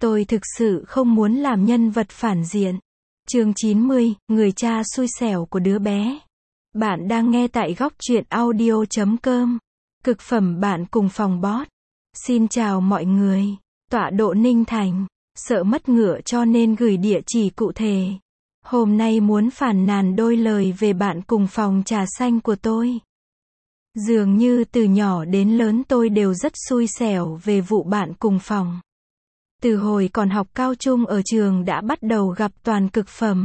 Tôi thực sự không muốn làm nhân vật phản diện. Chương 90, người cha xui xẻo của đứa bé. Bạn đang nghe tại góc truyện audio.com. Cực phẩm bạn cùng phòng boss. Xin chào mọi người. Tọa độ Ninh Thành. Sợ mất ngựa cho nên gửi địa chỉ cụ thể. Hôm nay muốn phàn nàn đôi lời về bạn cùng phòng trà xanh của tôi. Dường như từ nhỏ đến lớn tôi đều rất xui xẻo về vụ bạn cùng phòng. Từ hồi còn học cao trung ở trường đã bắt đầu gặp toàn cực phẩm.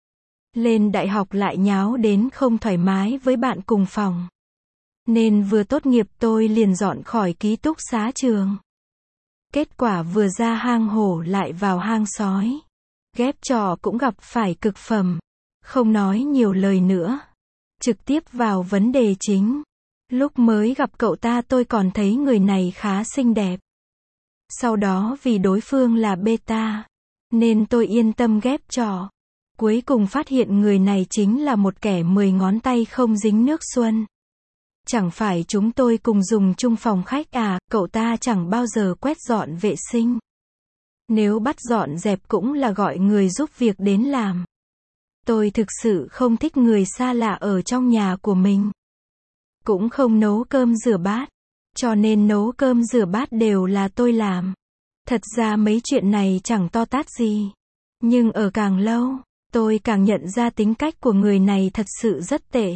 Lên đại học lại nháo đến không thoải mái với bạn cùng phòng. Nên vừa tốt nghiệp tôi liền dọn khỏi ký túc xá trường. Kết quả vừa ra hang hổ lại vào hang sói. Ghép trò cũng gặp phải cực phẩm. Không nói nhiều lời nữa. Trực tiếp vào vấn đề chính. Lúc mới gặp cậu ta tôi còn thấy người này khá xinh đẹp. Sau đó vì đối phương là beta, nên tôi yên tâm ghép trò. Cuối cùng phát hiện người này chính là một kẻ 10 ngón tay không dính nước xuân. Chẳng phải chúng tôi cùng dùng chung phòng khách à, cậu ta chẳng bao giờ quét dọn vệ sinh. Nếu bắt dọn dẹp cũng là gọi người giúp việc đến làm. Tôi thực sự không thích người xa lạ ở trong nhà của mình. Cũng không nấu cơm rửa bát. Cho nên nấu cơm rửa bát đều là tôi làm. Thật ra mấy chuyện này chẳng to tát gì. Nhưng ở càng lâu, tôi càng nhận ra tính cách của người này thật sự rất tệ.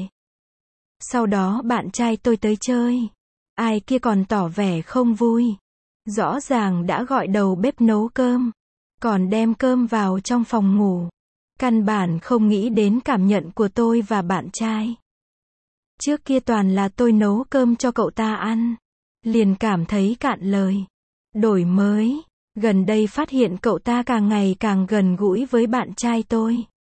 Sau đó bạn trai tôi tới chơi. Ai kia còn tỏ vẻ không vui. Rõ ràng đã gọi đầu bếp nấu cơm. Còn đem cơm vào trong phòng ngủ. Căn bản không nghĩ đến cảm nhận của tôi và bạn trai. Trước kia toàn là tôi nấu cơm cho cậu ta ăn. Liền cảm thấy cạn lời. Đổi mới. Gần đây phát hiện cậu ta càng ngày càng gần gũi với bạn trai tôi.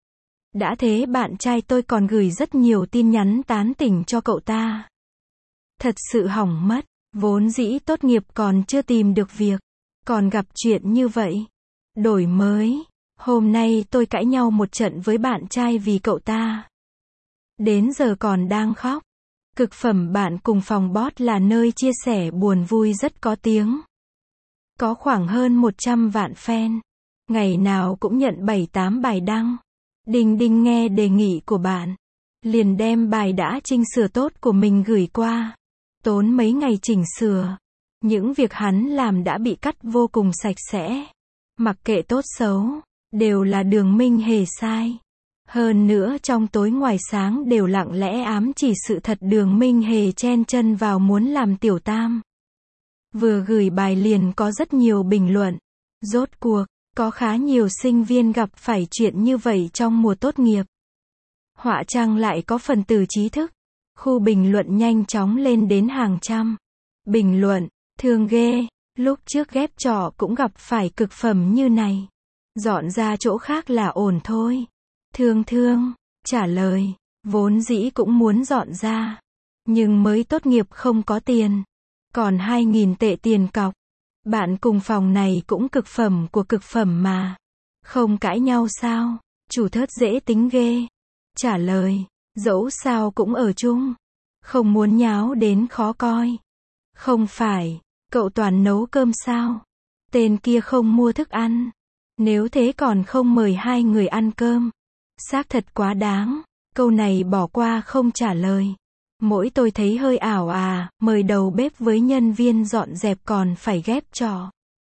Đã thế bạn trai tôi còn gửi rất nhiều tin nhắn tán tỉnh cho cậu ta. Thật sự hỏng mất. Vốn dĩ tốt nghiệp còn chưa tìm được việc. Còn gặp chuyện như vậy. Đổi mới. Hôm nay tôi cãi nhau một trận với bạn trai vì cậu ta. Đến giờ còn đang khóc. Cực phẩm bạn cùng phòng boss là nơi chia sẻ buồn vui rất có tiếng. Có khoảng hơn 100 vạn fan. Ngày nào cũng nhận 7-8 bài đăng. Đinh đinh nghe đề nghị của bạn. Liền đem bài đã chỉnh sửa tốt của mình gửi qua. Tốn mấy ngày chỉnh sửa. Những việc hắn làm đã bị cắt vô cùng sạch sẽ. Mặc kệ tốt xấu, đều là Đường Minh Hề sai. Hơn nữa trong tối ngoài sáng đều lặng lẽ ám chỉ sự thật Đường Minh Hề chen chân vào muốn làm tiểu tam. Vừa gửi bài liền có rất nhiều bình luận. Rốt cuộc, có khá nhiều sinh viên gặp phải chuyện như vậy trong mùa tốt nghiệp. Họa chăng lại có phần tử trí thức. Khu bình luận nhanh chóng lên đến hàng trăm. Bình luận, thương ghê, lúc trước ghép trò cũng gặp phải cực phẩm như này. Dọn ra chỗ khác là ổn thôi. Thương, trả lời, vốn dĩ cũng muốn dọn ra. Nhưng mới tốt nghiệp không có tiền. Còn 2.000 tệ tiền cọc. Bạn cùng phòng này cũng cực phẩm của cực phẩm mà. Không cãi nhau sao? Chủ thớt dễ tính ghê. Trả lời, dẫu sao cũng ở chung. Không muốn nháo đến khó coi. Không phải, cậu toàn nấu cơm sao? Tên kia không mua thức ăn. Nếu thế còn không mời hai người ăn cơm. Xác thật quá đáng. Câu này bỏ qua không trả lời. Mỗi tôi thấy hơi ảo à, mời đầu bếp với nhân viên dọn dẹp còn phải ghép trò.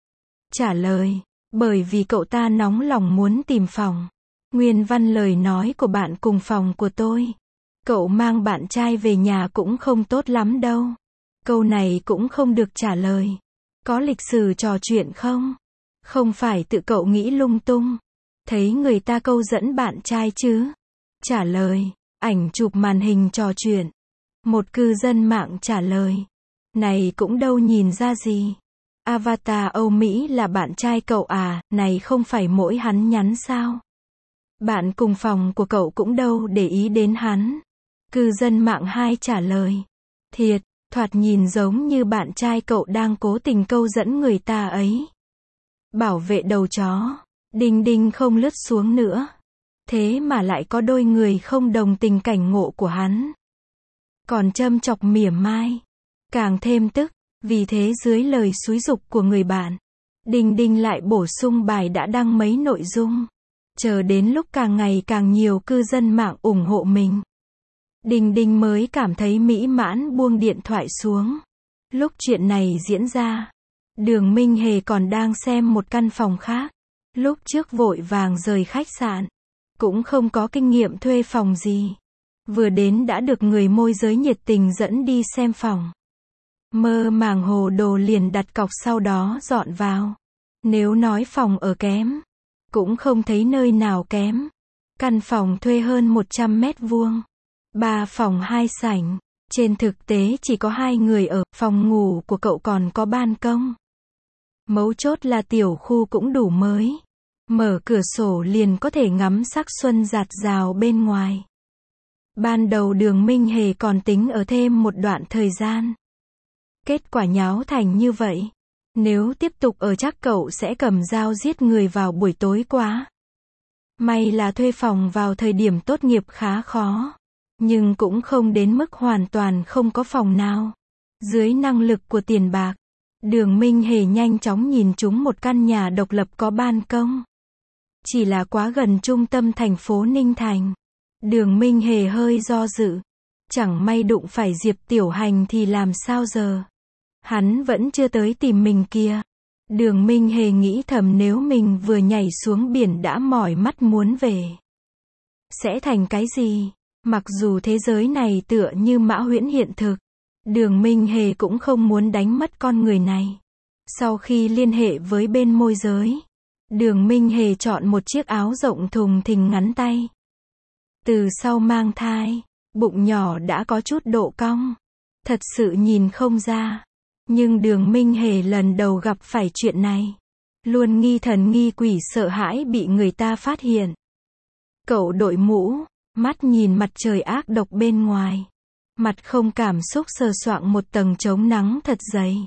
Trả lời, bởi vì cậu ta nóng lòng muốn tìm phòng. Nguyên văn lời nói của bạn cùng phòng của tôi. Cậu mang bạn trai về nhà cũng không tốt lắm đâu. Câu này cũng không được trả lời. Có lịch sử trò chuyện không? Không phải tự cậu nghĩ lung tung. Thấy người ta câu dẫn bạn trai chứ? Trả lời, ảnh chụp màn hình trò chuyện. Một cư dân mạng trả lời. Này cũng đâu nhìn ra gì. Avatar Âu Mỹ là bạn trai cậu à, này không phải mỗi hắn nhắn sao? Bạn cùng phòng của cậu cũng đâu để ý đến hắn. Cư dân mạng 2 trả lời. Thiệt, thoạt nhìn giống như bạn trai cậu đang cố tình câu dẫn người ta ấy. Bảo vệ đầu chó. Đinh đinh không lướt xuống nữa. Thế mà lại có đôi người không đồng tình cảnh ngộ của hắn. Còn châm chọc mỉa mai. Càng thêm tức. Vì thế dưới lời xúi giục của người bạn, Đinh Đinh lại bổ sung bài đã đăng mấy nội dung. Chờ đến lúc càng ngày càng nhiều cư dân mạng ủng hộ mình, Đinh Đinh mới cảm thấy mỹ mãn buông điện thoại xuống. Lúc chuyện này diễn ra, Đường Minh Hề còn đang xem một căn phòng khác. Lúc trước vội vàng rời khách sạn, cũng không có kinh nghiệm thuê phòng gì. Vừa đến đã được người môi giới nhiệt tình dẫn đi xem phòng. Mơ màng hồ đồ liền đặt cọc sau đó dọn vào. Nếu nói phòng ở kém, cũng không thấy nơi nào kém. Căn phòng thuê hơn 100 mét vuông. 3 phòng 2 sảnh. Trên thực tế chỉ có 2 người ở, phòng ngủ của cậu còn có ban công. Mấu chốt là tiểu khu cũng đủ mới. Mở cửa sổ liền có thể ngắm sắc xuân rạt rào bên ngoài. Ban đầu Đường Minh Hề còn tính ở thêm một đoạn thời gian. Kết quả nháo thành như vậy. Nếu tiếp tục ở chắc cậu sẽ cầm dao giết người vào buổi tối quá. May là thuê phòng vào thời điểm tốt nghiệp khá khó. Nhưng cũng không đến mức hoàn toàn không có phòng nào. Dưới năng lực của tiền bạc, Đường Minh Hề nhanh chóng nhìn trúng một căn nhà độc lập có ban công. Chỉ là quá gần trung tâm thành phố Ninh Thành. Đường Minh Hề hơi do dự. Chẳng may đụng phải Diệp Tiểu Hành thì làm sao giờ? Hắn vẫn chưa tới tìm mình kìa. Đường Minh Hề nghĩ thầm nếu mình vừa nhảy xuống biển đã mỏi mắt muốn về, sẽ thành cái gì? Mặc dù thế giới này tựa như mã huyễn hiện thực, Đường Minh Hề cũng không muốn đánh mất con người này. Sau khi liên hệ với bên môi giới, Đường Minh Hề chọn một chiếc áo rộng thùng thình ngắn tay. Từ sau mang thai, bụng nhỏ đã có chút độ cong. Thật sự nhìn không ra. Nhưng Đường Minh Hề lần đầu gặp phải chuyện này. Luôn nghi thần nghi quỷ sợ hãi bị người ta phát hiện. Cậu đội mũ, mắt nhìn mặt trời ác độc bên ngoài. Mặt không cảm xúc sờ soạng một tầng chống nắng thật dày.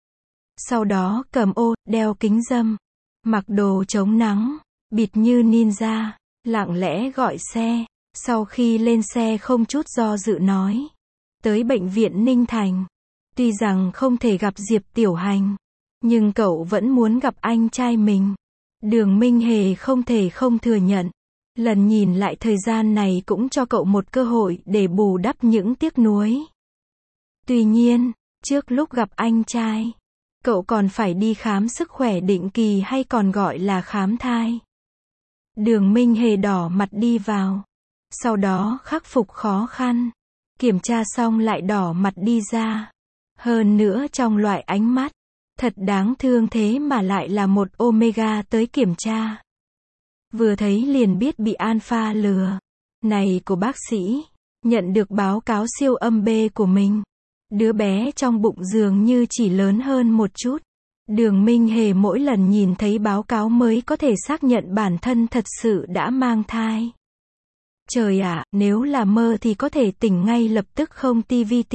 Sau đó cầm ô, đeo kính râm. Mặc đồ chống nắng, bịt như ninja, lặng lẽ gọi xe. Sau khi lên xe không chút do dự nói. Tới bệnh viện Ninh Thành. Tuy rằng không thể gặp Diệp Tiểu Hành, nhưng cậu vẫn muốn gặp anh trai mình. Đường Minh Hề không thể không thừa nhận. Lần nhìn lại thời gian này cũng cho cậu một cơ hội để bù đắp những tiếc nuối. Tuy nhiên, trước lúc gặp anh trai, cậu còn phải đi khám sức khỏe định kỳ hay còn gọi là khám thai. Đường Minh Hề đỏ mặt đi vào. Sau đó khắc phục khó khăn. Kiểm tra xong lại đỏ mặt đi ra. Hơn nữa trong loại ánh mắt. Thật đáng thương thế mà lại là một Omega tới kiểm tra. Vừa thấy liền biết bị Alpha lừa. Này của bác sĩ. Nhận được báo cáo siêu âm B của mình. Đứa bé trong bụng dường như chỉ lớn hơn một chút. Đường Minh Hề mỗi lần nhìn thấy báo cáo mới có thể xác nhận bản thân thật sự đã mang thai. Trời ạ, nếu là mơ thì có thể tỉnh ngay lập tức không TVT.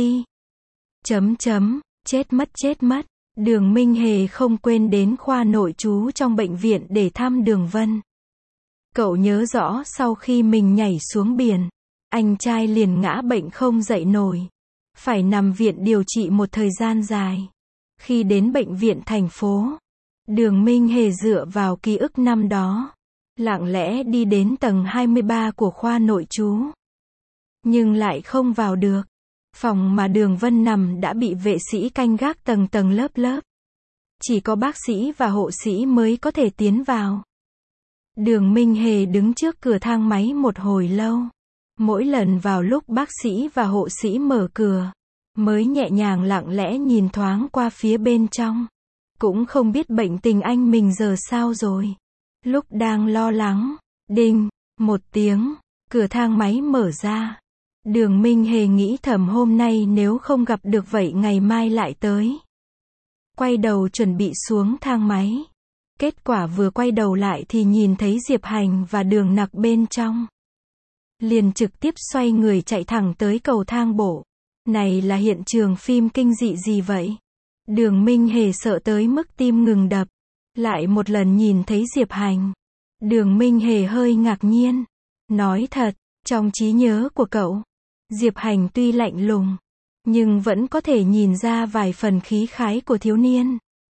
Chết mất. Đường Minh Hề không quên đến khoa nội trú trong bệnh viện để thăm Đường Vân. Cậu nhớ rõ sau khi mình nhảy xuống biển, anh trai liền ngã bệnh không dậy nổi. Phải nằm viện điều trị một thời gian dài. Khi đến bệnh viện thành phố, Đường Minh Hề dựa vào ký ức năm đó. Lặng lẽ đi đến tầng 23 của khoa nội trú. Nhưng lại không vào được. Phòng mà Đường Vân nằm đã bị vệ sĩ canh gác tầng tầng lớp. Chỉ có bác sĩ và hộ sĩ mới có thể tiến vào. Đường Minh Hề đứng trước cửa thang máy một hồi lâu. Mỗi lần vào lúc bác sĩ và hộ sĩ mở cửa, mới nhẹ nhàng lặng lẽ nhìn thoáng qua phía bên trong. Cũng không biết bệnh tình anh mình giờ sao rồi. Lúc đang lo lắng, đinh, một tiếng, cửa thang máy mở ra. Đường Minh Hề nghĩ thầm hôm nay nếu không gặp được vậy ngày mai lại tới. Quay đầu chuẩn bị xuống thang máy. Kết quả vừa quay đầu lại thì nhìn thấy Diệp Hành và Đường Nặc bên trong. Liền trực tiếp xoay người chạy thẳng tới cầu thang bộ. Này là hiện trường phim kinh dị gì vậy? Đường Minh Hề sợ tới mức tim ngừng đập. Lại một lần nhìn thấy Diệp Hành. Đường Minh Hề hơi ngạc nhiên. Nói thật, trong trí nhớ của cậu, Diệp Hành tuy lạnh lùng, nhưng vẫn có thể nhìn ra vài phần khí khái của thiếu niên.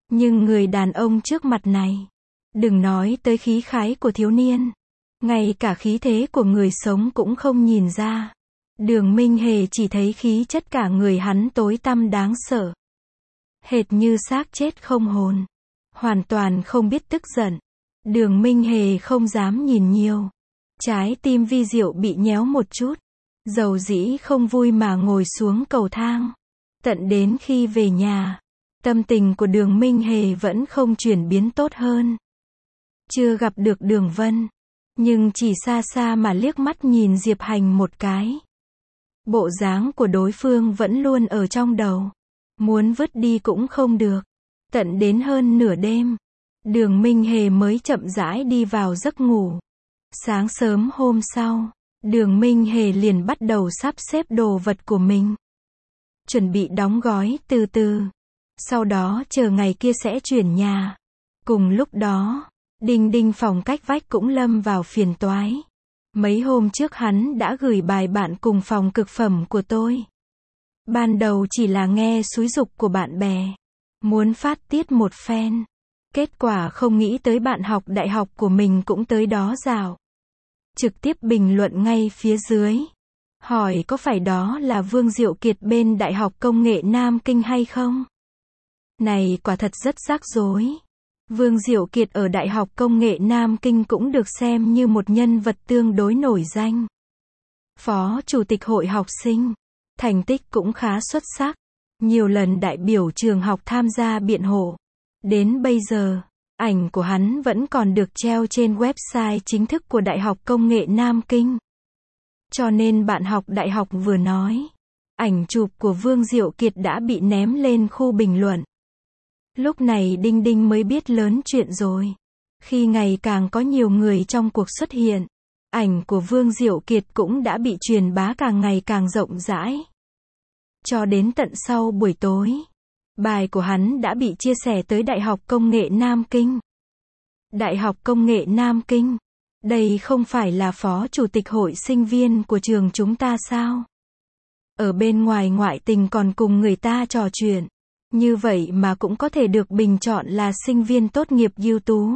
Nhưng người đàn ông trước mặt này, đừng nói tới khí khái của thiếu niên, ngay cả khí thế của người sống cũng không nhìn ra. Đường Minh Hề chỉ thấy khí chất cả người hắn tối tăm đáng sợ. Hệt như xác chết không hồn. Hoàn toàn không biết tức giận. Đường Minh Hề không dám nhìn nhiều. Trái tim Vi Diệu bị nhéo một chút. Dầu dĩ không vui mà ngồi xuống cầu thang. Tận đến khi về nhà, tâm tình của Đường Minh Hề vẫn không chuyển biến tốt hơn. Chưa gặp được Đường Vân, nhưng chỉ xa xa mà liếc mắt nhìn Diệp Hành một cái. Bộ dáng của đối phương vẫn luôn ở trong đầu. Muốn vứt đi cũng không được. Tận đến hơn nửa đêm, Đường Minh Hề mới chậm rãi đi vào giấc ngủ. Sáng sớm hôm sau, Đường Minh Hề liền bắt đầu sắp xếp đồ vật của mình. Chuẩn bị đóng gói từ từ. Sau đó chờ ngày kia sẽ chuyển nhà. Cùng lúc đó, Đinh Đinh phòng cách vách cũng lâm vào phiền toái. Mấy hôm trước hắn đã gửi bài bạn cùng phòng cực phẩm của tôi. Ban đầu chỉ là nghe xúi giục của bạn bè, muốn phát tiết một phen. Kết quả không nghĩ tới bạn học đại học của mình cũng tới đó dạo. Trực tiếp bình luận ngay phía dưới. Hỏi có phải đó là Vương Diệu Kiệt bên Đại học Công nghệ Nam Kinh hay không? Này quả thật rất rắc rối. Vương Diệu Kiệt ở Đại học Công nghệ Nam Kinh cũng được xem như một nhân vật tương đối nổi danh. Phó Chủ tịch Hội học sinh. Thành tích cũng khá xuất sắc. Nhiều lần đại biểu trường học tham gia biện hộ. Đến bây giờ, ảnh của hắn vẫn còn được treo trên website chính thức của Đại học Công nghệ Nam Kinh. Cho nên bạn học đại học vừa nói, ảnh chụp của Vương Diệu Kiệt đã bị ném lên khu bình luận. Lúc này Đinh Đinh mới biết lớn chuyện rồi. Khi ngày càng có nhiều người trong cuộc xuất hiện, ảnh của Vương Diệu Kiệt cũng đã bị truyền bá càng ngày càng rộng rãi. Cho đến tận sau buổi tối, bài của hắn đã bị chia sẻ tới Đại học Công nghệ Nam Kinh. Đại học Công nghệ Nam Kinh, đây không phải là phó chủ tịch hội sinh viên của trường chúng ta sao? Ở bên ngoài ngoại tình còn cùng người ta trò chuyện. Như vậy mà cũng có thể được bình chọn là sinh viên tốt nghiệp ưu tú.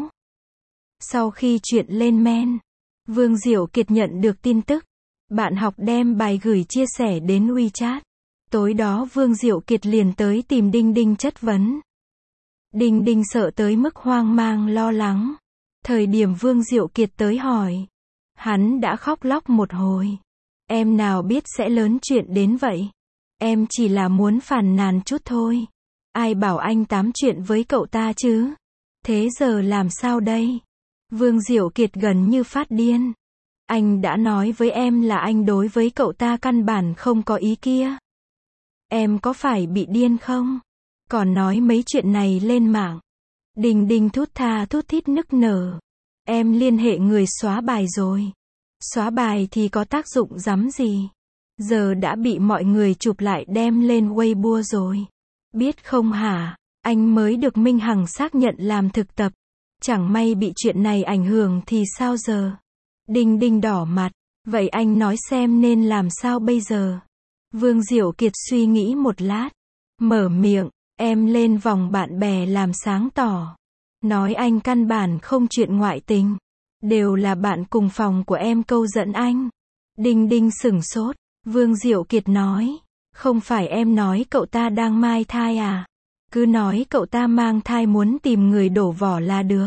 Sau khi chuyện lên men, Vương Diệu Kiệt nhận được tin tức. Bạn học đem bài gửi chia sẻ đến WeChat. Tối đó Vương Diệu Kiệt liền tới tìm Đinh Đinh chất vấn. Đinh Đinh sợ tới mức hoang mang lo lắng. Thời điểm Vương Diệu Kiệt tới hỏi, hắn đã khóc lóc một hồi. Em nào biết sẽ lớn chuyện đến vậy. Em chỉ là muốn phàn nàn chút thôi. Ai bảo anh tám chuyện với cậu ta chứ? Thế giờ làm sao đây? Vương Diệu Kiệt gần như phát điên. Anh đã nói với em là anh đối với cậu ta căn bản không có ý kia. Em có phải bị điên không? Còn nói mấy chuyện này lên mạng. Đinh Đinh thút tha thút thít nức nở. Em liên hệ người xóa bài rồi. Xóa bài thì có tác dụng rắm gì? Giờ đã bị mọi người chụp lại đem lên Weibo rồi. Biết không hả? Anh mới được Minh Hằng xác nhận làm thực tập. Chẳng may bị chuyện này ảnh hưởng thì sao giờ? Đinh Đinh đỏ mặt. Vậy anh nói xem nên làm sao bây giờ? Vương Diệu Kiệt suy nghĩ một lát. Mở miệng. Em lên vòng bạn bè làm sáng tỏ. Nói anh căn bản không chuyện ngoại tình. Đều là bạn cùng phòng của em câu dẫn anh. Đinh Đinh sửng sốt. Vương Diệu Kiệt nói. Không phải em nói cậu ta đang mang thai à? Cứ nói cậu ta mang thai muốn tìm người đổ vỏ là được.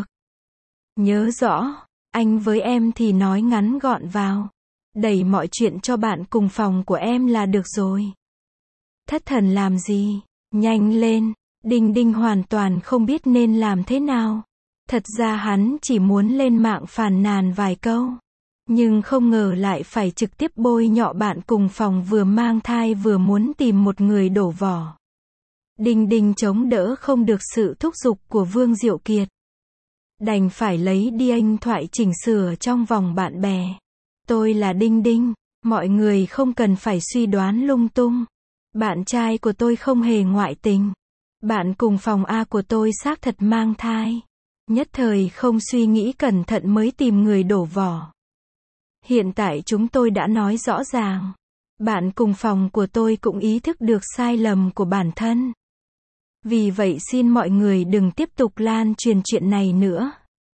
Nhớ rõ, anh với em thì nói ngắn gọn vào. Đẩy mọi chuyện cho bạn cùng phòng của em là được rồi. Thất thần làm gì? Nhanh lên. Đinh Đinh hoàn toàn không biết nên làm thế nào. Thật ra hắn chỉ muốn lên mạng phàn nàn vài câu. Nhưng không ngờ lại phải trực tiếp bôi nhọ bạn cùng phòng vừa mang thai vừa muốn tìm một người đổ vỏ. Đinh Đinh chống đỡ không được sự thúc giục của Vương Diệu Kiệt. Đành phải lấy đi anh thoại chỉnh sửa trong vòng bạn bè. Tôi là Đinh Đinh, mọi người không cần phải suy đoán lung tung. Bạn trai của tôi không hề ngoại tình. Bạn cùng phòng A của tôi xác thật mang thai. Nhất thời không suy nghĩ cẩn thận mới tìm người đổ vỏ. Hiện tại chúng tôi đã nói rõ ràng. Bạn cùng phòng của tôi cũng ý thức được sai lầm của bản thân. Vì vậy xin mọi người đừng tiếp tục lan truyền chuyện này nữa.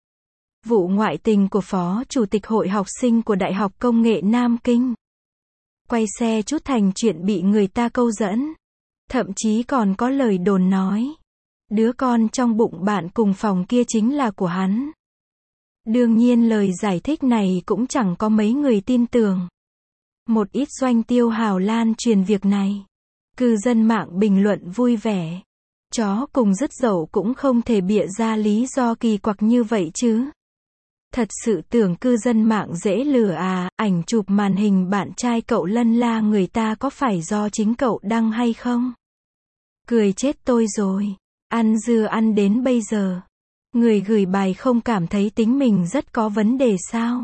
Vụ ngoại tình của Phó Chủ tịch Hội học sinh của Đại học Công nghệ Nam Kinh. Quay xe chút thành chuyện bị người ta câu dẫn. Thậm chí còn có lời đồn nói, đứa con trong bụng bạn cùng phòng kia chính là của hắn. Đương nhiên lời giải thích này cũng chẳng có mấy người tin tưởng. Một ít doanh tiêu hào lan truyền việc này. Cư dân mạng bình luận vui vẻ. Chó cùng dứt dậu cũng không thể bịa ra lý do kỳ quặc như vậy chứ. Thật sự tưởng cư dân mạng dễ lừa à, ảnh chụp màn hình bạn trai cậu lân la người ta có phải do chính cậu đăng hay không? Cười chết tôi rồi. Ăn dưa ăn đến bây giờ. Người gửi bài không cảm thấy tính mình rất có vấn đề sao?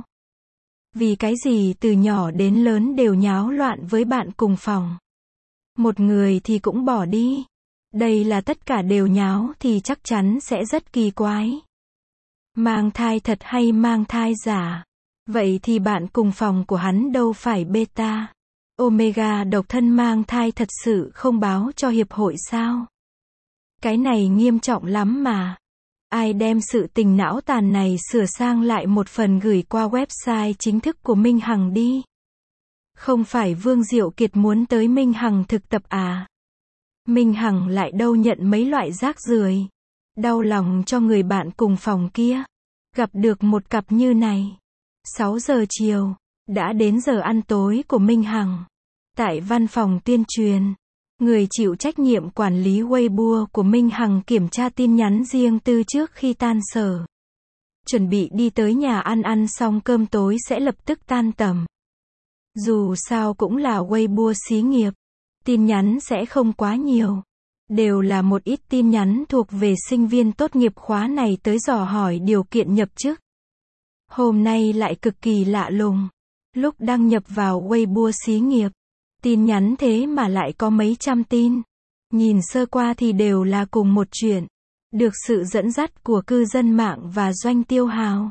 Vì cái gì từ nhỏ đến lớn đều nháo loạn với bạn cùng phòng. Một người thì cũng bỏ đi. Đây là tất cả đều nháo thì chắc chắn sẽ rất kỳ quái. Mang thai thật hay mang thai giả? Vậy thì bạn cùng phòng của hắn đâu phải beta, omega độc thân mang thai thật sự không báo cho hiệp hội sao? Cái này nghiêm trọng lắm mà. Ai đem sự tình não tàn này sửa sang lại một phần gửi qua website chính thức của Minh Hằng đi. Không phải Vương Diệu Kiệt muốn tới Minh Hằng thực tập à? Minh Hằng lại đâu nhận mấy loại rác rưởi. Đau lòng cho người bạn cùng phòng kia. Gặp được một cặp như này. 6 giờ chiều, đã đến giờ ăn tối của Minh Hằng. Tại văn phòng tuyên truyền, người chịu trách nhiệm quản lý Weibo của Minh Hằng kiểm tra tin nhắn riêng tư trước khi tan sở. Chuẩn bị đi tới nhà ăn xong cơm tối sẽ lập tức tan tầm. Dù sao cũng là Weibo xí nghiệp, tin nhắn sẽ không quá nhiều. Đều là một ít tin nhắn thuộc về sinh viên tốt nghiệp khóa này tới dò hỏi điều kiện nhập chức. Hôm nay lại cực kỳ lạ lùng. Lúc đăng nhập vào Weibo xí nghiệp, tin nhắn thế mà lại có mấy trăm tin. Nhìn sơ qua thì đều là cùng một chuyện. Được sự dẫn dắt của cư dân mạng và doanh tiêu hào.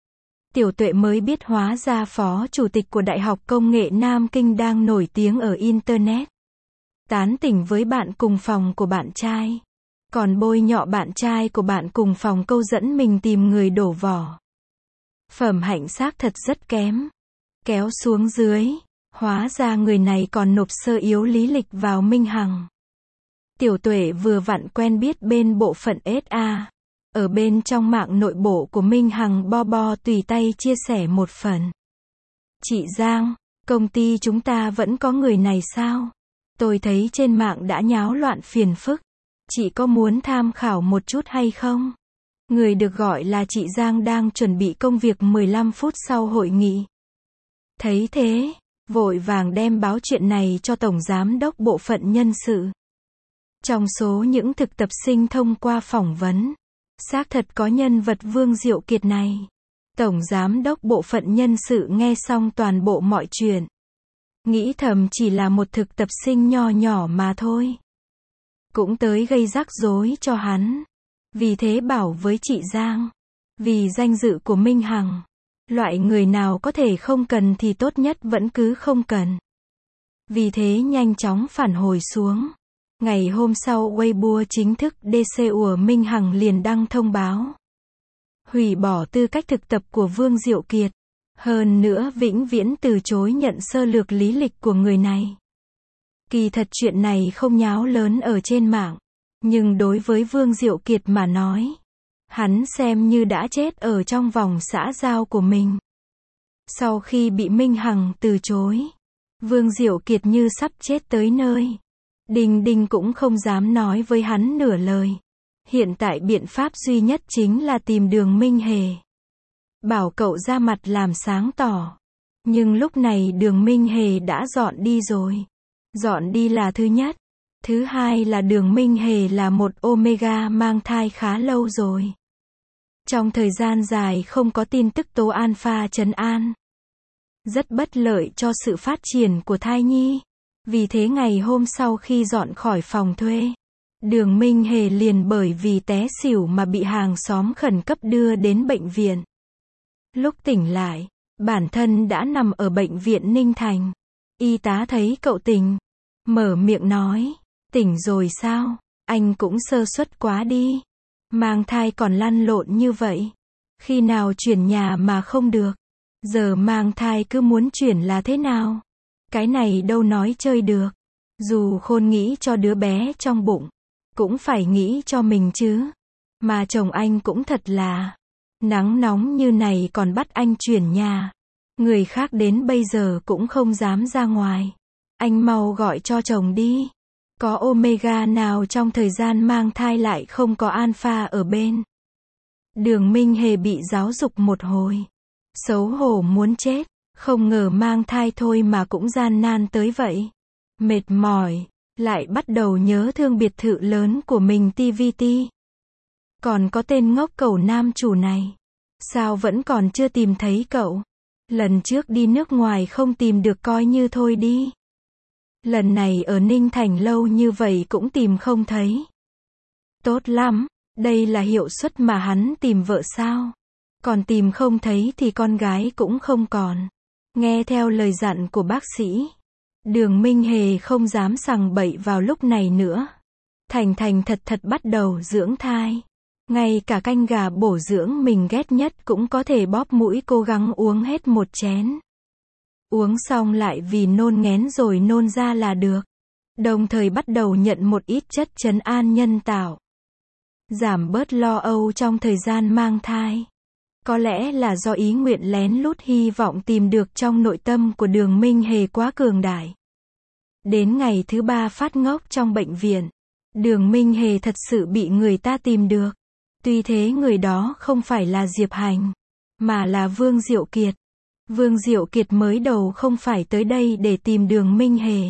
Tiểu Tuệ mới biết hóa ra Phó Chủ tịch của Đại học Công nghệ Nam Kinh đang nổi tiếng ở Internet. Tán tỉnh với bạn cùng phòng của bạn trai. Còn bôi nhọ bạn trai của bạn cùng phòng câu dẫn mình tìm người đổ vỏ. Phẩm hạnh xác thật rất kém. Kéo xuống dưới. Hóa ra người này còn nộp sơ yếu lý lịch vào Minh Hằng. Tiểu Tuệ vừa vặn quen biết bên bộ phận SA. Ở bên trong mạng nội bộ của Minh Hằng bo tùy tay chia sẻ một phần. Chị Giang, công ty chúng ta vẫn có người này sao? Tôi thấy trên mạng đã nháo loạn phiền phức. Chị có muốn tham khảo một chút hay không? Người được gọi là chị Giang đang chuẩn bị công việc 15 phút sau hội nghị. Thấy thế, vội vàng đem báo chuyện này cho Tổng Giám đốc Bộ phận Nhân sự. Trong số những thực tập sinh thông qua phỏng vấn, xác thật có nhân vật Vương Diệu Kiệt này. Tổng Giám đốc Bộ phận Nhân sự nghe xong toàn bộ mọi chuyện. Nghĩ thầm chỉ là một thực tập sinh nho nhỏ mà thôi. Cũng tới gây rắc rối cho hắn. Vì thế bảo với chị Giang. Vì danh dự của Minh Hằng. Loại người nào có thể không cần thì tốt nhất vẫn cứ không cần. Vì thế nhanh chóng phản hồi xuống. Ngày hôm sau Weibo chính thức DC của Minh Hằng liền đăng thông báo. Hủy bỏ tư cách thực tập của Vương Diệu Kiệt. Hơn nữa vĩnh viễn từ chối nhận sơ lược lý lịch của người này. Kỳ thật chuyện này không nháo lớn ở trên mạng. Nhưng đối với Vương Diệu Kiệt mà nói, hắn xem như đã chết ở trong vòng xã giao của mình. Sau khi bị Minh Hằng từ chối, Vương Diệu Kiệt như sắp chết tới nơi. Đinh Đinh cũng không dám nói với hắn nửa lời. Hiện tại biện pháp duy nhất chính là tìm Đường Minh Hề. Bảo cậu ra mặt làm sáng tỏ. Nhưng lúc này Đường Minh Hề đã dọn đi rồi. Dọn đi là thứ nhất. Thứ hai là Đường Minh Hề là một omega mang thai khá lâu rồi. Trong thời gian dài không có tin tức tố alpha trấn an. Rất bất lợi cho sự phát triển của thai nhi. Vì thế ngày hôm sau khi dọn khỏi phòng thuê, Đường Minh Hề liền bởi vì té xỉu mà bị hàng xóm khẩn cấp đưa đến bệnh viện. Lúc tỉnh lại, bản thân đã nằm ở bệnh viện Ninh Thành. Y tá thấy cậu tỉnh, mở miệng nói, tỉnh rồi sao? Anh cũng sơ suất quá đi. Mang thai còn lăn lộn như vậy. Khi nào chuyển nhà mà không được. Giờ mang thai cứ muốn chuyển là thế nào? Cái này đâu nói chơi được. Dù Khôn nghĩ cho đứa bé trong bụng, cũng phải nghĩ cho mình chứ. Mà chồng anh cũng thật là, nắng nóng như này còn bắt anh chuyển nhà. Người khác đến bây giờ cũng không dám ra ngoài. Anh mau gọi cho chồng đi. Có omega nào trong thời gian mang thai lại không có alpha ở bên. Đường Minh Hề bị giáo dục một hồi. Xấu hổ muốn chết. Không ngờ mang thai thôi mà cũng gian nan tới vậy. Mệt mỏi. Lại bắt đầu nhớ thương biệt thự lớn của mình TVT. Còn có tên ngốc cẩu nam chủ này. Sao vẫn còn chưa tìm thấy cậu? Lần trước đi nước ngoài không tìm được coi như thôi đi. Lần này ở Ninh Thành lâu như vậy cũng tìm không thấy. Tốt lắm, đây là hiệu suất mà hắn tìm vợ sao? Còn tìm không thấy thì con gái cũng không còn. Nghe theo lời dặn của bác sĩ, Đường Minh Hề không dám sằng bậy vào lúc này nữa. Thành thật bắt đầu dưỡng thai. Ngay cả canh gà bổ dưỡng mình ghét nhất cũng có thể bóp mũi cố gắng uống hết một chén. Uống xong lại vì nôn nghén rồi nôn ra là được. Đồng thời bắt đầu nhận một ít chất trấn an nhân tạo. Giảm bớt lo âu trong thời gian mang thai. Có lẽ là do ý nguyện lén lút hy vọng tìm được trong nội tâm của Đường Minh Hề quá cường đại. Đến ngày thứ 3 phát ngốc trong bệnh viện, Đường Minh Hề thật sự bị người ta tìm được. Tuy thế người đó không phải là Diệp Hành, mà là Vương Diệu Kiệt. Vương Diệu Kiệt mới đầu không phải tới đây để tìm Đường Minh Hề.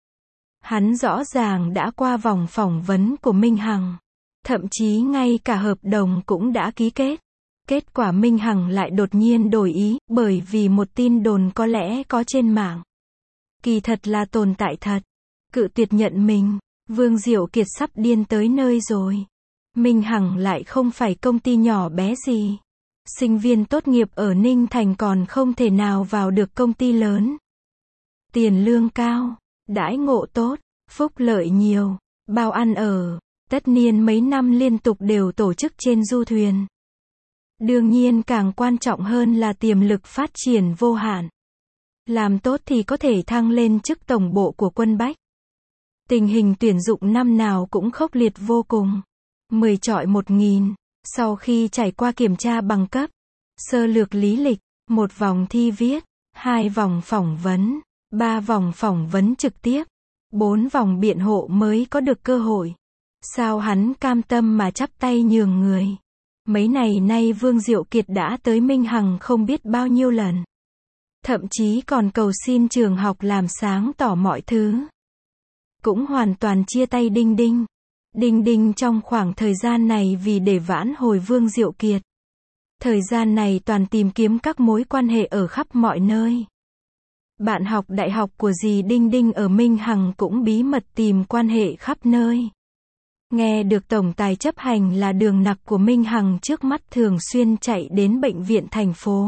Hắn rõ ràng đã qua vòng phỏng vấn của Minh Hằng. Thậm chí ngay cả hợp đồng cũng đã ký kết. Kết quả Minh Hằng lại đột nhiên đổi ý, bởi vì một tin đồn có lẽ có trên mạng. Kỳ thật là tồn tại thật. Cự tuyệt nhận mình. Vương Diệu Kiệt sắp điên tới nơi rồi. Minh Hằng lại không phải công ty nhỏ bé gì. Sinh viên tốt nghiệp ở Ninh Thành còn không thể nào vào được công ty lớn. Tiền lương cao, đãi ngộ tốt, phúc lợi nhiều, bao ăn ở, tất niên mấy năm liên tục đều tổ chức trên du thuyền. Đương nhiên càng quan trọng hơn là tiềm lực phát triển vô hạn. Làm tốt thì có thể thăng lên chức tổng bộ của Quân Bách. Tình hình tuyển dụng năm nào cũng khốc liệt vô cùng. 10 chọi 1000. Sau khi trải qua kiểm tra bằng cấp, sơ lược lý lịch, 1 vòng thi viết, 2 vòng phỏng vấn, 3 vòng phỏng vấn trực tiếp, 4 vòng biện hộ mới có được cơ hội. Sao hắn cam tâm mà chắp tay nhường người? Mấy ngày nay Vương Diệu Kiệt đã tới Minh Hằng không biết bao nhiêu lần. Thậm chí còn cầu xin trường học làm sáng tỏ mọi thứ. Cũng hoàn toàn chia tay Đinh Đinh. Đinh Đinh trong khoảng thời gian này vì để vãn hồi Vương Diệu Kiệt. Thời gian này toàn tìm kiếm các mối quan hệ ở khắp mọi nơi. Bạn học đại học của dì Đinh Đinh ở Minh Hằng cũng bí mật tìm quan hệ khắp nơi. Nghe được tổng tài chấp hành là Đường Nặc của Minh Hằng trước mắt thường xuyên chạy đến bệnh viện thành phố.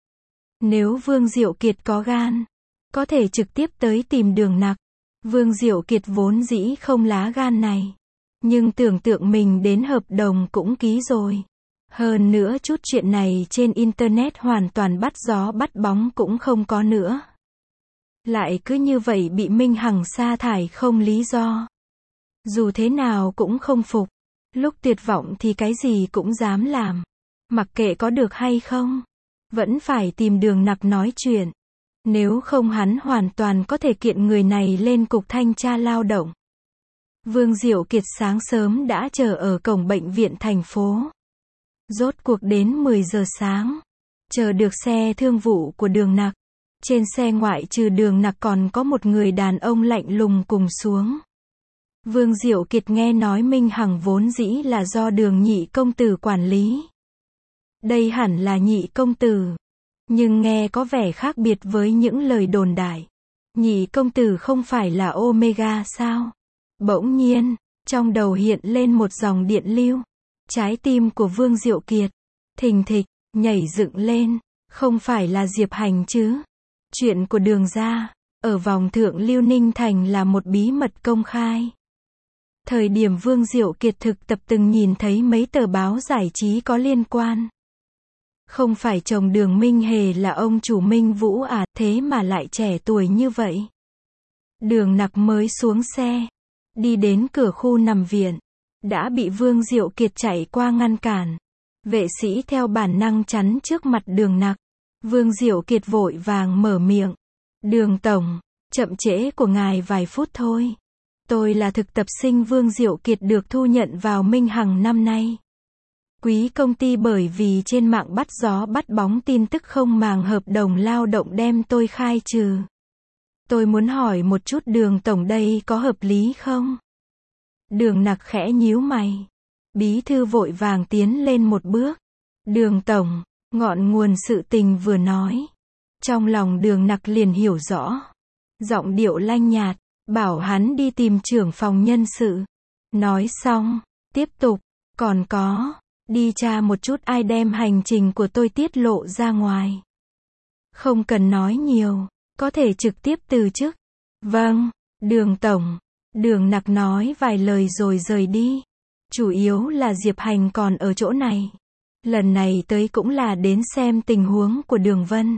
Nếu Vương Diệu Kiệt có gan, có thể trực tiếp tới tìm Đường Nặc. Vương Diệu Kiệt vốn dĩ không lá gan này. Nhưng tưởng tượng mình đến hợp đồng cũng ký rồi. Hơn nữa chút chuyện này trên Internet hoàn toàn bắt gió bắt bóng cũng không có nữa. Lại cứ như vậy bị Minh Hằng sa thải không lý do. Dù thế nào cũng không phục. Lúc tuyệt vọng thì cái gì cũng dám làm. Mặc kệ có được hay không. Vẫn phải tìm Đường Nặc nói chuyện. Nếu không hắn hoàn toàn có thể kiện người này lên cục thanh tra lao động. Vương Diệu Kiệt sáng sớm đã chờ ở cổng bệnh viện thành phố. Rốt cuộc đến 10 giờ sáng. Chờ được xe thương vụ của Đường Nặc. Trên xe ngoại trừ Đường Nặc còn có một người đàn ông lạnh lùng cùng xuống. Vương Diệu Kiệt nghe nói Minh Hằng vốn dĩ là do Đường nhị công tử quản lý. Đây hẳn là nhị công tử. Nhưng nghe có vẻ khác biệt với những lời đồn đại. Nhị công tử không phải là Omega sao? Bỗng nhiên, trong đầu hiện lên một dòng điện lưu. Trái tim của Vương Diệu Kiệt, thình thịch, nhảy dựng lên. Không phải là Diệp Hành chứ? Chuyện của Đường gia, ở vòng thượng lưu Ninh Thành là một bí mật công khai. Thời điểm Vương Diệu Kiệt thực tập từng nhìn thấy mấy tờ báo giải trí có liên quan. Không phải chồng Đường Minh Hề là ông chủ Minh Vũ à, thế mà lại trẻ tuổi như vậy. Đường Nặc mới xuống xe, đi đến cửa khu nằm viện, đã bị Vương Diệu Kiệt chạy qua ngăn cản. Vệ sĩ theo bản năng chắn trước mặt Đường Nặc. Vương Diệu Kiệt vội vàng mở miệng. Đường tổng, chậm trễ của ngài vài phút thôi. Tôi là thực tập sinh Vương Diệu Kiệt được thu nhận vào Minh Hằng năm nay. Quý công ty bởi vì trên mạng bắt gió bắt bóng tin tức không màng hợp đồng lao động đem tôi khai trừ. Tôi muốn hỏi một chút Đường tổng đây có hợp lý không? Đường Nặc khẽ nhíu mày. Bí thư vội vàng tiến lên một bước. Đường tổng, ngọn nguồn sự tình vừa nói. Trong lòng Đường Nặc liền hiểu rõ. Giọng điệu lanh nhạt, bảo hắn đi tìm trưởng phòng nhân sự. Nói xong, tiếp tục, còn có, đi tra một chút ai đem hành trình của tôi tiết lộ ra ngoài. Không cần nói nhiều, có thể trực tiếp từ chức. Vâng, Đường tổng. Đường Nặc nói vài lời rồi rời đi. Chủ yếu là Diệp Hành còn ở chỗ này. Lần này tới cũng là đến xem tình huống của Đường Vân.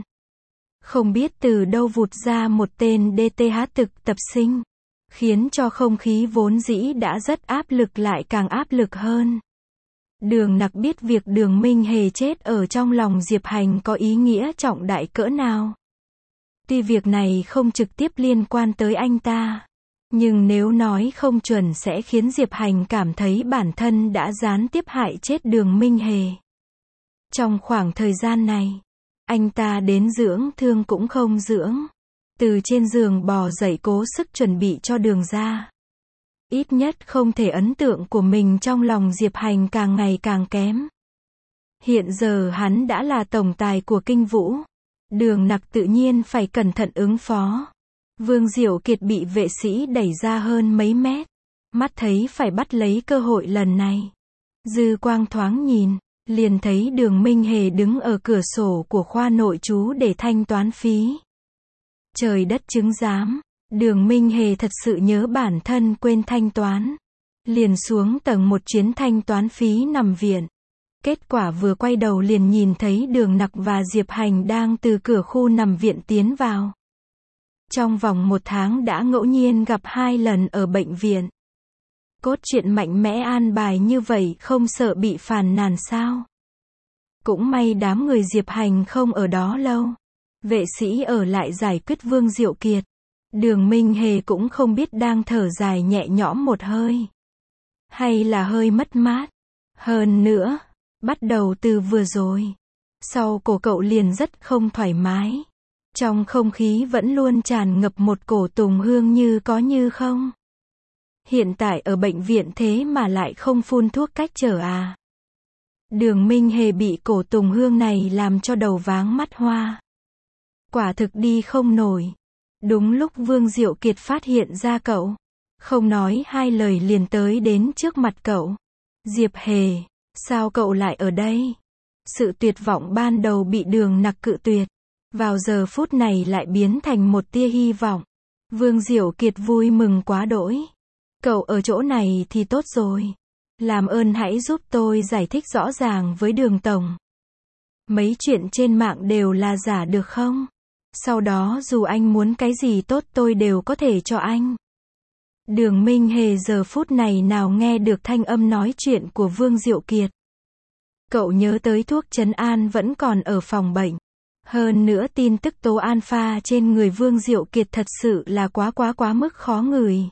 Không biết từ đâu vụt ra một tên DTH thực tập sinh, khiến cho không khí vốn dĩ đã rất áp lực lại càng áp lực hơn. Đường Nặc biết việc Đường Minh Hề chết ở trong lòng Diệp Hành có ý nghĩa trọng đại cỡ nào. Tuy việc này không trực tiếp liên quan tới anh ta, nhưng nếu nói không chuẩn sẽ khiến Diệp Hành cảm thấy bản thân đã gián tiếp hại chết Đường Minh Hề. Trong khoảng thời gian này, anh ta đến dưỡng thương cũng không dưỡng. Từ trên giường bò dậy cố sức chuẩn bị cho Đường ra. Ít nhất không thể ấn tượng của mình trong lòng Diệp Hành càng ngày càng kém. Hiện giờ hắn đã là tổng tài của Kinh Vũ. Đường Nặc tự nhiên phải cẩn thận ứng phó. Vương Diệu Kiệt bị vệ sĩ đẩy ra hơn mấy mét. Mắt thấy phải bắt lấy cơ hội lần này. Dư quang thoáng nhìn, liền thấy Đường Minh Hề đứng ở cửa sổ của khoa nội trú để thanh toán phí. Trời đất chứng giám, Đường Minh Hề thật sự nhớ bản thân quên thanh toán. Liền xuống tầng một chuyến thanh toán phí nằm viện. Kết quả vừa quay đầu liền nhìn thấy Đường Nặc và Diệp Hành đang từ cửa khu nằm viện tiến vào. Trong vòng 1 tháng đã ngẫu nhiên gặp 2 lần ở bệnh viện. Cốt truyện mạnh mẽ an bài như vậy không sợ bị phàn nàn sao? Cũng may đám người Diệp Hành không ở đó lâu. Vệ sĩ ở lại giải quyết Vương Diệu Kiệt. Đường Minh Hề cũng không biết đang thở dài nhẹ nhõm một hơi, hay là hơi mất mát. Hơn nữa, bắt đầu từ vừa rồi, sau cổ cậu liền rất không thoải mái. Trong không khí vẫn luôn tràn ngập một cổ tùng hương như có như không. Hiện tại ở bệnh viện thế mà lại không phun thuốc cách trở à? Đường Minh Hề bị cổ tùng hương này làm cho đầu váng mắt hoa. Quả thực đi không nổi. Đúng lúc Vương Diệu Kiệt phát hiện ra cậu, không nói 2 lời liền tới đến trước mặt cậu. Diệp Hề, sao cậu lại ở đây? Sự tuyệt vọng ban đầu bị Đường Nặc cự tuyệt, vào giờ phút này lại biến thành một tia hy vọng. Vương Diệu Kiệt vui mừng quá đỗi. Cậu ở chỗ này thì tốt rồi. Làm ơn hãy giúp tôi giải thích rõ ràng với Đường tổng. Mấy chuyện trên mạng đều là giả được không? Sau đó dù anh muốn cái gì tốt tôi đều có thể cho anh. Đường Minh Hề giờ phút này nào nghe được thanh âm nói chuyện của Vương Diệu Kiệt. Cậu nhớ tới thuốc trấn an vẫn còn ở phòng bệnh. Hơn nữa tin tức tố alpha trên người Vương Diệu Kiệt thật sự là quá mức khó ngửi.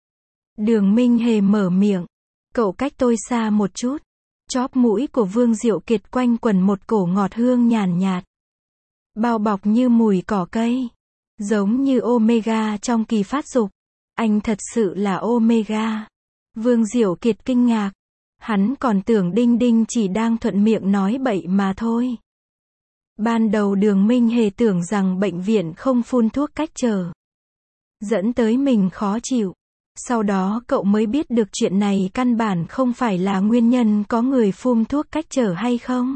Đường Minh Hề mở miệng. Cậu cách tôi xa một chút. Chóp mũi của Vương Diệu Kiệt quanh quẩn một cổ ngọt hương nhàn nhạt. Bao bọc như mùi cỏ cây. Giống như Omega trong kỳ phát dục. Anh thật sự là Omega. Vương Diệu Kiệt kinh ngạc. Hắn còn tưởng Đinh Đinh chỉ đang thuận miệng nói bậy mà thôi. Ban đầu Đường Minh Hề tưởng rằng bệnh viện không phun thuốc cách trở, dẫn tới mình khó chịu. Sau đó cậu mới biết được chuyện này căn bản không phải là nguyên nhân có người phun thuốc cách trở hay không,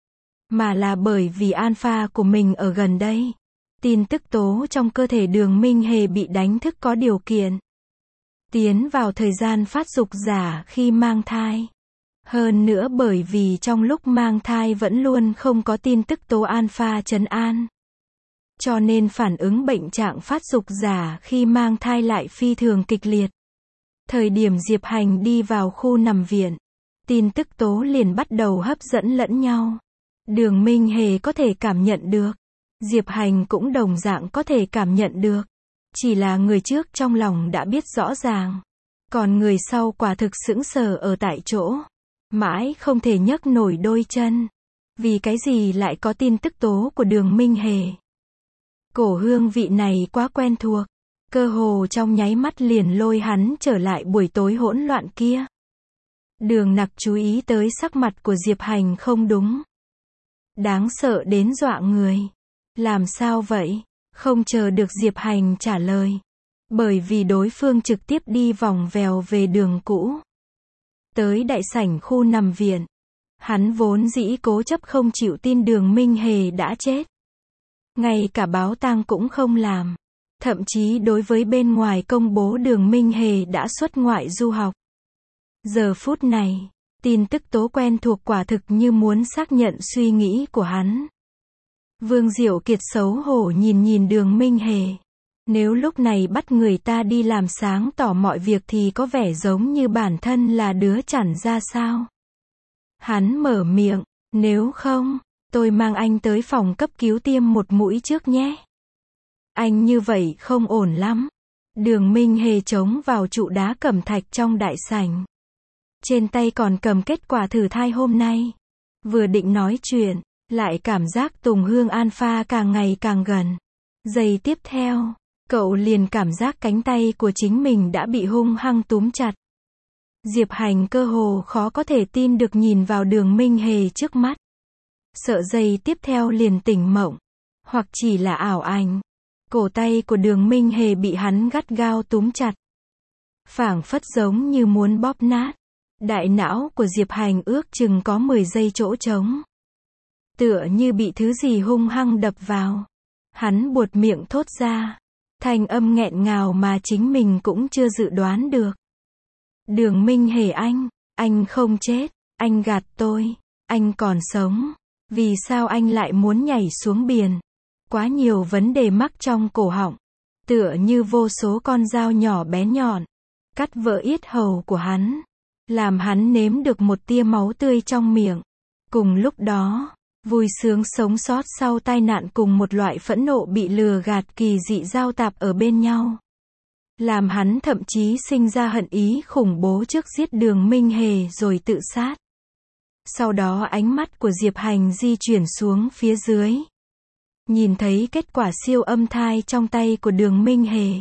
mà là bởi vì alpha của mình ở gần đây. Tin tức tố trong cơ thể Đường Minh Hề bị đánh thức có điều kiện. tiến vào thời gian phát dục giả khi mang thai. Hơn nữa bởi vì trong lúc mang thai vẫn luôn không có tin tức tố alpha trấn an. Cho nên phản ứng bệnh trạng phát dục giả khi mang thai lại phi thường kịch liệt. Thời điểm Diệp Hành đi vào khu nằm viện, tin tức tố liền bắt đầu hấp dẫn lẫn nhau. Đường Minh Hề có thể cảm nhận được. Diệp Hành cũng đồng dạng có thể cảm nhận được. Chỉ là người trước trong lòng đã biết rõ ràng. Còn người sau quả thực sững sờ ở tại chỗ. Mãi không thể nhấc nổi đôi chân. Vì cái gì lại có tin tức tố của Đường Minh Hề? Cổ hương vị này quá quen thuộc. Cơ hồ trong nháy mắt liền lôi hắn trở lại buổi tối hỗn loạn kia. Đường Nặc chú ý tới sắc mặt của Diệp Hành không đúng. Đáng sợ đến dọa người. Làm sao vậy? Không chờ được Diệp Hành trả lời. Bởi vì đối phương trực tiếp đi vòng vèo về đường cũ. Tới đại sảnh khu nằm viện. Hắn vốn dĩ cố chấp không chịu tin Đường Minh Hề đã chết. Ngay cả báo tang cũng không làm. Thậm chí đối với bên ngoài công bố Đường Minh Hề đã xuất ngoại du học. Giờ phút này, tin tức tố quen thuộc quả thực như muốn xác nhận suy nghĩ của hắn. Vương Diệu Kiệt xấu hổ nhìn Đường Minh Hề. Nếu lúc này bắt người ta đi làm sáng tỏ mọi việc thì có vẻ giống như bản thân là đứa chản ra sao. Hắn mở miệng, nếu không, tôi mang anh tới phòng cấp cứu tiêm một mũi trước nhé. Anh như vậy không ổn lắm. Đường Minh Hề chống vào trụ đá cẩm thạch trong đại sảnh. Trên tay còn cầm kết quả thử thai hôm nay. Vừa định nói chuyện, lại cảm giác Tùng Hương Alpha càng ngày càng gần. Giây tiếp theo, cậu liền cảm giác cánh tay của chính mình đã bị hung hăng túm chặt. Diệp Hành cơ hồ khó có thể tin được nhìn vào Đường Minh Hề trước mắt. Sợ giây tiếp theo liền tỉnh mộng. Hoặc chỉ là ảo ảnh. Cổ tay của Đường Minh Hề bị hắn gắt gao túm chặt. Phảng phất giống như muốn bóp nát. Đại não của Diệp Hành ước chừng có 10 giây chỗ trống. Tựa như bị thứ gì hung hăng đập vào. Hắn buột miệng thốt ra. Thanh âm nghẹn ngào mà chính mình cũng chưa dự đoán được. Đường Minh Hề anh không chết, anh gạt tôi, anh còn sống. Vì sao anh lại muốn nhảy xuống biển? Quá nhiều vấn đề mắc trong cổ họng. Tựa như vô số con dao nhỏ bén nhọn. Cắt vỡ yết hầu của hắn. Làm hắn nếm được một tia máu tươi trong miệng. Cùng lúc đó, vui sướng sống sót sau tai nạn cùng một loại phẫn nộ bị lừa gạt kỳ dị giao tạp ở bên nhau. Làm hắn thậm chí sinh ra hận ý khủng bố trước giết Đường Minh Hề rồi tự sát. Sau đó ánh mắt của Diệp Hành di chuyển xuống phía dưới. Nhìn thấy kết quả siêu âm thai trong tay của Đường Minh Hề.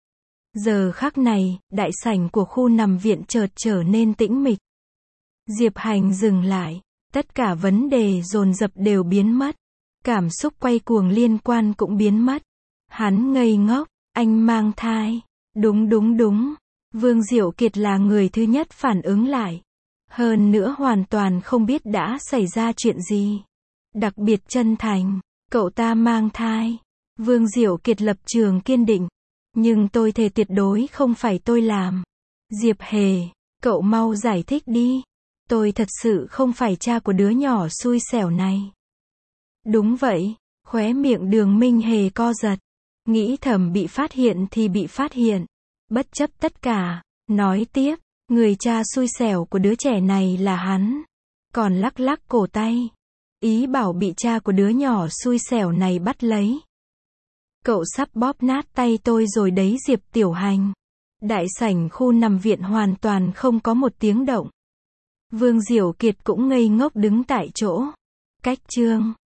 Giờ khắc này, đại sảnh của khu nằm viện chợt trở nên tĩnh mịch. Diệp Hành dừng lại. Tất cả vấn đề dồn dập đều biến mất. Cảm xúc quay cuồng liên quan cũng biến mất. Hắn ngây ngốc. Anh mang thai. Đúng. Vương Diệu Kiệt là người thứ nhất phản ứng lại. Hơn nữa hoàn toàn không biết đã xảy ra chuyện gì. Đặc biệt chân thành. Cậu ta mang thai. Vương Diệu Kiệt lập trường kiên định. Nhưng tôi thề tuyệt đối không phải tôi làm. Diệp Hề, cậu mau giải thích đi. Tôi thật sự không phải cha của đứa nhỏ xui xẻo này. Đúng vậy, khóe miệng Đường Minh Hề co giật. Nghĩ thầm bị phát hiện thì bị phát hiện. Bất chấp tất cả, nói tiếp, người cha xui xẻo của đứa trẻ này là hắn. Còn lắc lắc cổ tay. Ý bảo bị cha của đứa nhỏ xui xẻo này bắt lấy. Cậu sắp bóp nát tay tôi rồi đấy Diệp Tiểu Hành. Đại sảnh khu nằm viện hoàn toàn không có một tiếng động. Vương Diệu Kiệt cũng ngây ngốc đứng tại chỗ. Cách chương